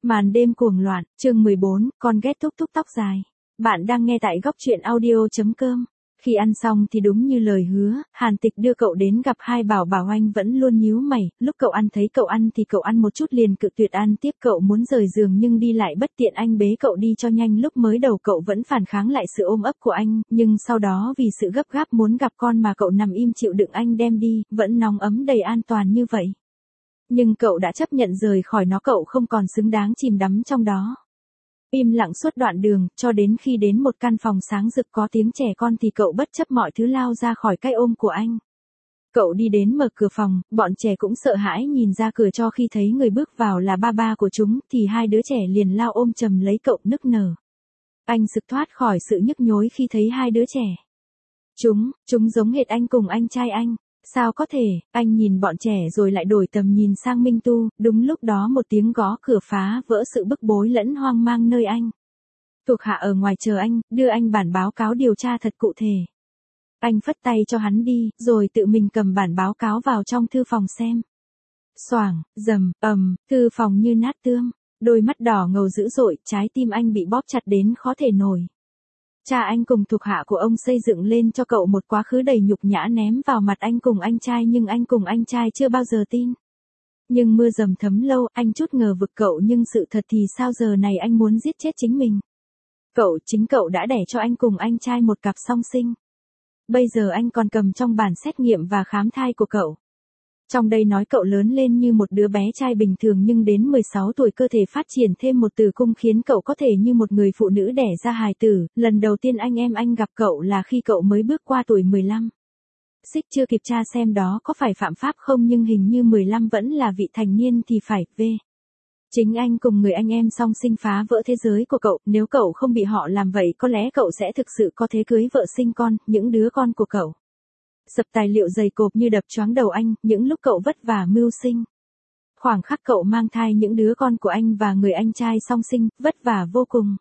Màn đêm cuồng loạn, chương 14, con ghét thúc thúc tóc dài. Bạn đang nghe tại góc truyện audio.com. Khi ăn xong thì đúng như lời hứa, Hàn Tịch đưa cậu đến gặp hai bảo bảo. Anh vẫn luôn nhíu mày, lúc cậu ăn thấy cậu ăn thì cậu ăn một chút liền cự tuyệt ăn tiếp. Cậu muốn rời giường nhưng đi lại bất tiện, anh bế cậu đi cho nhanh. Lúc mới đầu cậu vẫn phản kháng lại sự ôm ấp của anh, nhưng sau đó vì sự gấp gáp muốn gặp con mà cậu nằm im chịu đựng anh đem đi, vẫn nóng ấm đầy an toàn như vậy. Nhưng cậu đã chấp nhận rời khỏi nó, cậu không còn xứng đáng chìm đắm trong đó. Im lặng suốt đoạn đường, cho đến khi đến một căn phòng sáng rực có tiếng trẻ con thì cậu bất chấp mọi thứ lao ra khỏi cái ôm của anh. Cậu đi đến mở cửa phòng, bọn trẻ cũng sợ hãi nhìn ra cửa, cho khi thấy người bước vào là ba của chúng thì hai đứa trẻ liền lao ôm chầm lấy cậu nức nở. Anh sực thoát khỏi sự nhức nhối khi thấy hai đứa trẻ. Chúng giống hệt anh cùng anh trai anh. Sao có thể, anh nhìn bọn trẻ rồi lại đổi tầm nhìn sang Minh Tu, đúng lúc đó một tiếng gõ cửa phá vỡ sự bức bối lẫn hoang mang nơi anh. Thuộc hạ ở ngoài chờ anh, đưa anh bản báo cáo điều tra thật cụ thể. Anh phất tay cho hắn đi, rồi tự mình cầm bản báo cáo vào trong thư phòng xem. Xoảng, rầm, thư phòng như nát tương, đôi mắt đỏ ngầu dữ dội, trái tim anh bị bóp chặt đến khó thể nổi. Cha anh cùng thuộc hạ của ông xây dựng lên cho cậu một quá khứ đầy nhục nhã ném vào mặt anh cùng anh trai, nhưng anh cùng anh trai chưa bao giờ tin. Nhưng mưa dầm thấm lâu, anh chút ngờ vực cậu, nhưng sự thật thì sao, giờ này anh muốn giết chết chính mình. Chính cậu đã đẻ cho anh cùng anh trai một cặp song sinh. Bây giờ anh còn cầm trong bản xét nghiệm và khám thai của cậu. Trong đây nói cậu lớn lên như một đứa bé trai bình thường, nhưng đến 16 tuổi cơ thể phát triển thêm một tử cung khiến cậu có thể như một người phụ nữ đẻ ra hài tử. Lần đầu tiên anh gặp cậu là khi cậu mới bước qua tuổi 15. Xích chưa kịp tra xem đó có phải phạm pháp không, nhưng hình như 15 vẫn là vị thành niên thì phải. Chính anh cùng người anh em song sinh phá vỡ thế giới của cậu, nếu cậu không bị họ làm vậy có lẽ cậu sẽ thực sự có thế cưới vợ sinh con, những đứa con của cậu. Sập tài liệu dày cộp như đập choáng đầu anh, những lúc cậu vất vả mưu sinh. Khoảng khắc cậu mang thai những đứa con của anh và người anh trai song sinh, vất vả vô cùng.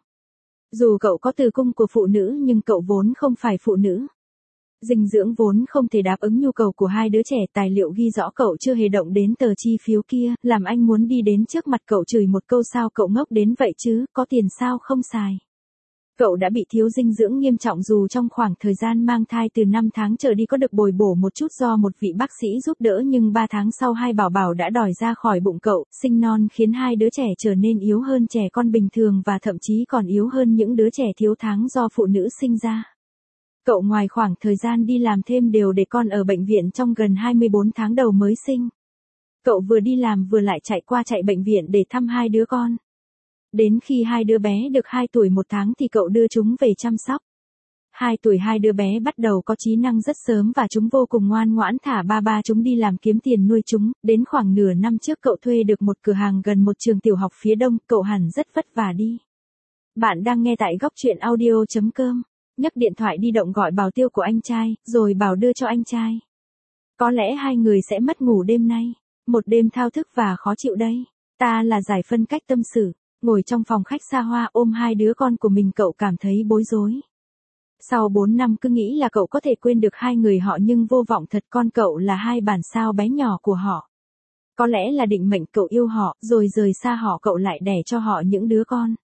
Dù cậu có tử cung của phụ nữ nhưng cậu vốn không phải phụ nữ. Dinh dưỡng vốn không thể đáp ứng nhu cầu của hai đứa trẻ, tài liệu ghi rõ cậu chưa hề động đến tờ chi phiếu kia, làm anh muốn đi đến trước mặt cậu chửi một câu, sao cậu ngốc đến vậy chứ, có tiền sao không xài. Cậu đã bị thiếu dinh dưỡng nghiêm trọng, dù trong khoảng thời gian mang thai từ 5 tháng trở đi có được bồi bổ một chút do một vị bác sĩ giúp đỡ, nhưng 3 tháng sau hai bảo bảo đã đòi ra khỏi bụng cậu, sinh non khiến hai đứa trẻ trở nên yếu hơn trẻ con bình thường và thậm chí còn yếu hơn những đứa trẻ thiếu tháng do phụ nữ sinh ra. Cậu ngoài khoảng thời gian đi làm thêm đều để con ở bệnh viện trong gần 24 tháng đầu mới sinh. Cậu vừa đi làm vừa lại chạy qua chạy bệnh viện để thăm hai đứa con. Đến khi hai đứa bé được 2 tuổi 1 tháng thì cậu đưa chúng về chăm sóc. 2 tuổi hai đứa bé bắt đầu có trí năng rất sớm và chúng vô cùng ngoan ngoãn thả ba chúng đi làm kiếm tiền nuôi chúng. Đến khoảng nửa năm trước cậu thuê được một cửa hàng gần một trường tiểu học phía đông, cậu hẳn rất vất vả đi. Bạn đang nghe tại góc truyện audio.com. Nhấc điện thoại di động gọi bảo tiêu của anh trai, rồi bảo đưa cho anh trai. Có lẽ hai người sẽ mất ngủ đêm nay. Một đêm thao thức và khó chịu đây. Ta là Giải phân cách tâm sự. Ngồi trong phòng khách xa hoa ôm hai đứa con của mình, cậu cảm thấy bối rối. Sau 4 năm cứ nghĩ là cậu có thể quên được hai người họ, nhưng vô vọng thật, con cậu là hai bản sao bé nhỏ của họ. Có lẽ là định mệnh, cậu yêu họ, rồi rời xa họ cậu lại đẻ cho họ những đứa con.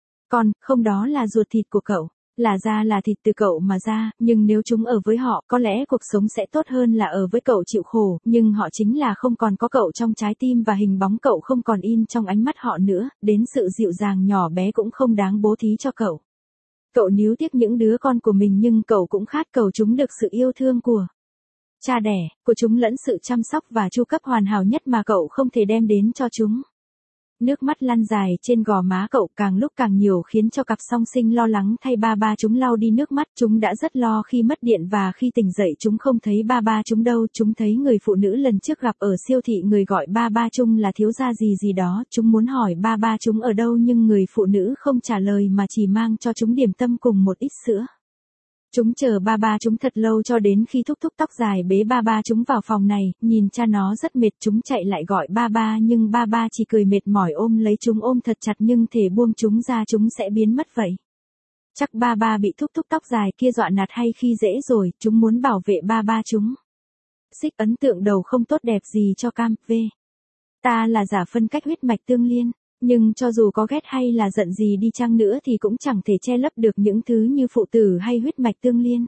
Không, đó là ruột thịt của cậu. Là da là thịt từ cậu mà ra, nhưng nếu chúng ở với họ, có lẽ cuộc sống sẽ tốt hơn là ở với cậu chịu khổ, nhưng họ chính là không còn có cậu trong trái tim và hình bóng cậu không còn in trong ánh mắt họ nữa, đến sự dịu dàng nhỏ bé cũng không đáng bố thí cho cậu. Cậu níu tiếc những đứa con của mình, nhưng cậu cũng khát cầu chúng được sự yêu thương của cha đẻ, của chúng lẫn sự chăm sóc và chu cấp hoàn hảo nhất mà cậu không thể đem đến cho chúng. Nước mắt lăn dài trên gò má cậu càng lúc càng nhiều, khiến cho cặp song sinh lo lắng thay ba chúng lau đi nước mắt. Chúng đã rất lo khi mất điện và khi tỉnh dậy chúng không thấy ba chúng đâu. Chúng thấy người phụ nữ lần trước gặp ở siêu thị, người gọi ba chung là thiếu gia gì đó. Chúng muốn hỏi ba chúng ở đâu, nhưng người phụ nữ không trả lời mà chỉ mang cho chúng điểm tâm cùng một ít sữa. Chúng chờ ba chúng thật lâu, cho đến khi thúc tóc dài bế ba chúng vào phòng này, nhìn cha nó rất mệt, chúng chạy lại gọi ba nhưng ba chỉ cười mệt mỏi ôm lấy chúng, ôm thật chặt nhưng thể buông chúng ra chúng sẽ biến mất vậy. Chắc ba bị thúc tóc dài kia dọa nạt hay khi dễ rồi, chúng muốn bảo vệ ba chúng. Xích ấn tượng đầu không tốt đẹp gì cho cam. Ta là giả phân cách huyết mạch tương liên. Nhưng cho dù có ghét hay là giận gì đi chăng nữa thì cũng chẳng thể che lấp được những thứ như phụ tử hay huyết mạch tương liên.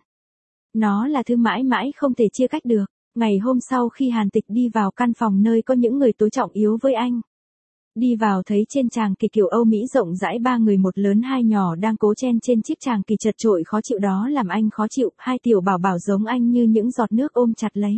Nó là thứ mãi mãi không thể chia cách được. Ngày hôm sau khi Hàn Tịch đi vào căn phòng nơi có những người tối trọng yếu với anh. Đi vào thấy trên tràng kỳ kiểu Âu Mỹ rộng rãi 3 người một lớn 2 nhỏ đang cố chen trên chiếc tràng kỳ chật chội khó chịu đó làm anh khó chịu, 2 tiểu bảo bảo giống anh như những giọt nước ôm chặt lấy.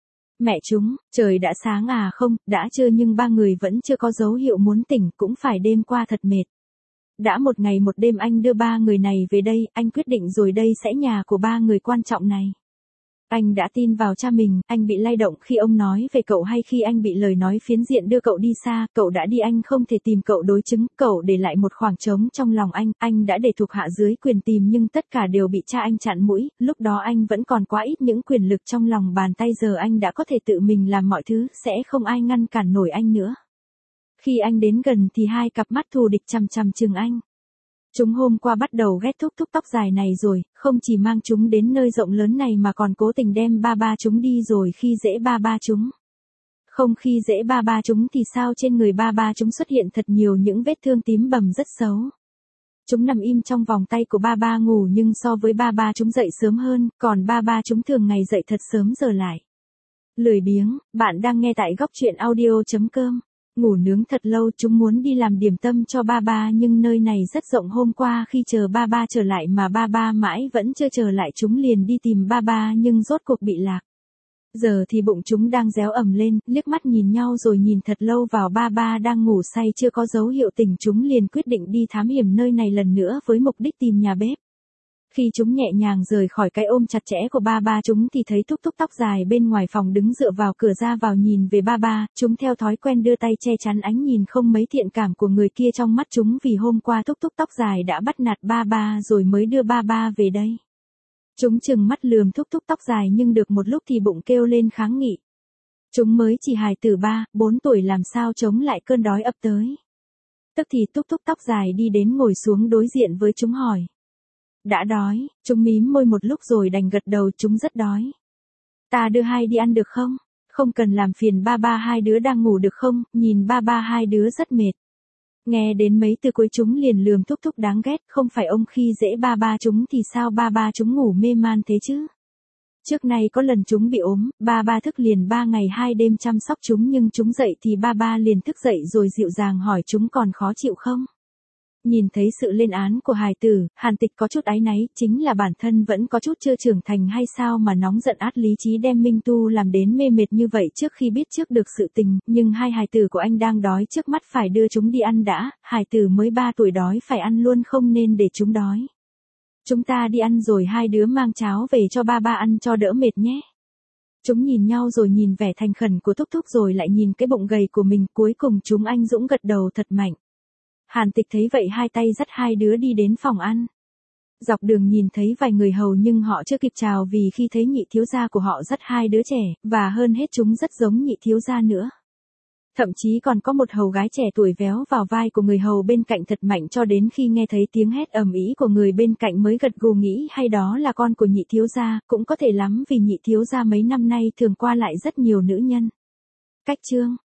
Mẹ chúng, trời đã sáng à không, đã trưa nhưng 3 người vẫn chưa có dấu hiệu muốn tỉnh, cũng phải đêm qua thật mệt. Đã một ngày một đêm anh đưa 3 người này về đây, anh quyết định rồi đây sẽ nhà của 3 người quan trọng này. Anh đã tin vào cha mình, anh bị lay động khi ông nói về cậu hay khi anh bị lời nói phiến diện đưa cậu đi xa, cậu đã đi anh không thể tìm cậu đối chứng, cậu để lại một khoảng trống trong lòng anh đã để thuộc hạ dưới quyền tìm nhưng tất cả đều bị cha anh chặn mũi, lúc đó anh vẫn còn quá ít những quyền lực trong lòng bàn tay giờ anh đã có thể tự mình làm mọi thứ, sẽ không ai ngăn cản nổi anh nữa. Khi anh đến gần thì 2 cặp mắt thù địch chằm chằm chừng anh. Chúng hôm qua bắt đầu ghét thúc tóc dài này rồi, không chỉ mang chúng đến nơi rộng lớn này mà còn cố tình đem ba chúng đi rồi khi dễ ba chúng. Không khi dễ ba chúng thì sao trên người ba chúng xuất hiện thật nhiều những vết thương tím bầm rất xấu. Chúng nằm im trong vòng tay của ba ngủ nhưng so với ba chúng dậy sớm hơn, còn ba chúng thường ngày dậy thật sớm giờ lại. Lười biếng, bạn đang nghe tại góc truyện audio.com. Ngủ nướng thật lâu chúng muốn đi làm điểm tâm cho ba nhưng nơi này rất rộng hôm qua khi chờ ba trở lại mà ba mãi vẫn chưa trở lại chúng liền đi tìm ba nhưng rốt cuộc bị lạc. Giờ thì bụng chúng đang réo ầm lên, liếc mắt nhìn nhau rồi nhìn thật lâu vào ba đang ngủ say chưa có dấu hiệu tỉnh chúng liền quyết định đi thám hiểm nơi này lần nữa với mục đích tìm nhà bếp. Khi chúng nhẹ nhàng rời khỏi cái ôm chặt chẽ của ba chúng thì thấy thúc tóc dài bên ngoài phòng đứng dựa vào cửa ra vào nhìn về ba, chúng theo thói quen đưa tay che chắn ánh nhìn không mấy thiện cảm của người kia trong mắt chúng vì hôm qua thúc tóc dài đã bắt nạt ba rồi mới đưa ba về đây. Chúng chừng mắt lườm thúc tóc dài nhưng được một lúc thì bụng kêu lên kháng nghị. Chúng mới chỉ hài tử 3-4 tuổi làm sao chống lại cơn đói ập tới. Tức thì thúc tóc dài đi đến ngồi xuống đối diện với chúng hỏi. Đã đói, chúng mím môi một lúc rồi đành gật đầu chúng rất đói. Ta đưa hai đi ăn được không? Không cần làm phiền ba hai đứa đang ngủ được không? Nhìn ba hai đứa rất mệt. Nghe đến mấy từ cuối chúng liền lườm thúc đáng ghét, không phải ông khi dễ ba chúng thì sao ba chúng ngủ mê man thế chứ? Trước này có lần chúng bị ốm, ba thức liền 3 ngày 2 đêm chăm sóc chúng nhưng chúng dậy thì ba liền thức dậy rồi dịu dàng hỏi chúng còn khó chịu không? Nhìn thấy sự lên án của hài tử, Hàn Tịch có chút áy náy, chính là bản thân vẫn có chút chưa trưởng thành hay sao mà nóng giận át lý trí đem Minh Tu làm đến mê mệt như vậy trước khi biết trước được sự tình, nhưng hai hài tử của anh đang đói trước mắt phải đưa chúng đi ăn đã, hài tử mới 3 tuổi đói phải ăn luôn không nên để chúng đói. Chúng ta đi ăn rồi hai đứa mang cháo về cho ba ăn cho đỡ mệt nhé. Chúng nhìn nhau rồi nhìn vẻ thành khẩn của Thúc rồi lại nhìn cái bụng gầy của mình, cuối cùng chúng anh dũng gật đầu thật mạnh. Hàn Tịch thấy vậy hai tay dắt hai đứa đi đến phòng ăn. Dọc đường nhìn thấy vài người hầu nhưng họ chưa kịp chào vì khi thấy nhị thiếu gia của họ dắt hai đứa trẻ, và hơn hết chúng rất giống nhị thiếu gia nữa. Thậm chí còn có một hầu gái trẻ tuổi véo vào vai của người hầu bên cạnh thật mạnh cho đến khi nghe thấy tiếng hét ầm ĩ của người bên cạnh mới gật gù nghĩ hay đó là con của nhị thiếu gia, cũng có thể lắm vì nhị thiếu gia mấy năm nay thường qua lại rất nhiều nữ nhân. Cách chương